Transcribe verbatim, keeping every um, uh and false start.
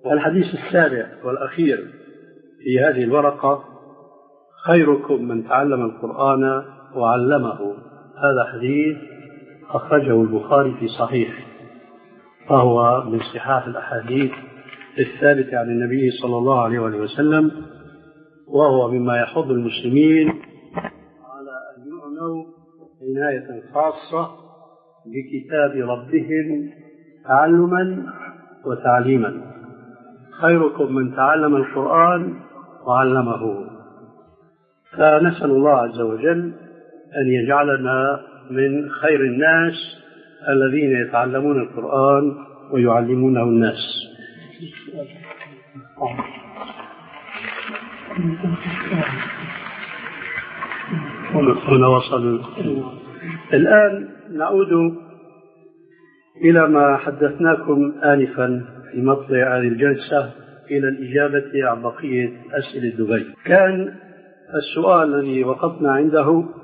الحديث السابع والأخير في هذه الورقة: خيركم من تعلم القرآن وعلمه. هذا حديث أخرجه البخاري في صحيح، فهو من صحاح الأحاديث الثابتة عن النبي صلى الله عليه وسلم، وهو مما يحض المسلمين على أن يعنوا عناية خاصة بكتاب ربهم تعلما وتعليما. خيركم من تعلم القرآن وعلمه. فنسأل الله عز وجل أن يجعلنا من خير الناس الذين يتعلمون القرآن ويعلمونه الناس. هنا وصل. الآن نعود إلى ما حدثناكم آنفا في مطلع هذه الجلسة، إلى الإجابة عن بقية أسئلة دبي. كان السؤال الذي وقفنا عنده